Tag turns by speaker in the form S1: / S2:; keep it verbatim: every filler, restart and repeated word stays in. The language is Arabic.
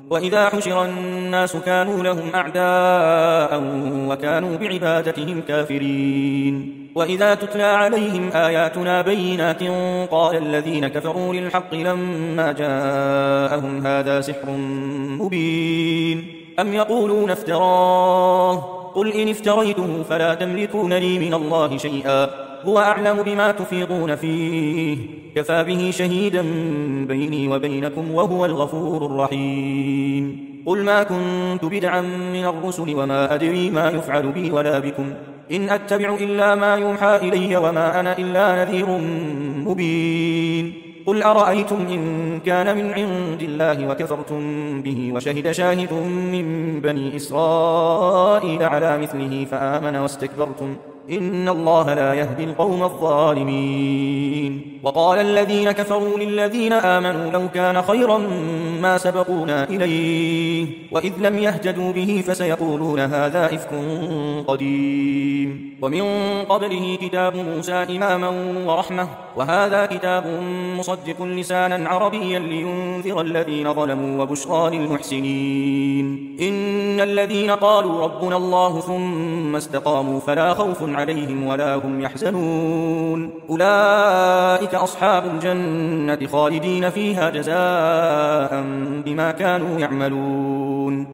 S1: وإذا حشر الناس كانوا لهم أعداء وكانوا بعبادتهم كافرين وإذا تتلى عليهم آياتنا بينات قال الذين كفروا للحق لما جاءهم هذا سحر مبين أم يقولون افتراه قل إن افتريته فلا تملكون لي من الله شيئا هو أعلم بما تفيضون فيه كفى به شهيدا بيني وبينكم وهو الغفور الرحيم قل ما كنت بدعا من الرسل وما أدري ما يفعل بي ولا بكم إن أتبع إلا ما يوحى إلي وما أنا إلا نذير مبين قل أرأيتم إن كان من عند الله وكفرتم به وشهد شاهد من بني إسرائيل على مثله فآمن واستكبرتم إن الله لا يهدي القوم الظالمين وقال الذين كفروا للذين آمنوا لو كان خيرا ما سبقونا إليه وإذ لم يهتدوا به فسيقولون هذا إفك قديم ومن قبله كتاب موسى إماما ورحمة وهذا كتاب مصدق لسانا عربيا لينذر الذين ظلموا وبشرى للمحسنين إن الذين قالوا ربنا الله ثم استقاموا فلا خوف عليهم ولا هم يحزنون أولئك أصحاب الجنة خالدين فيها جزاء بما كانوا يعملون.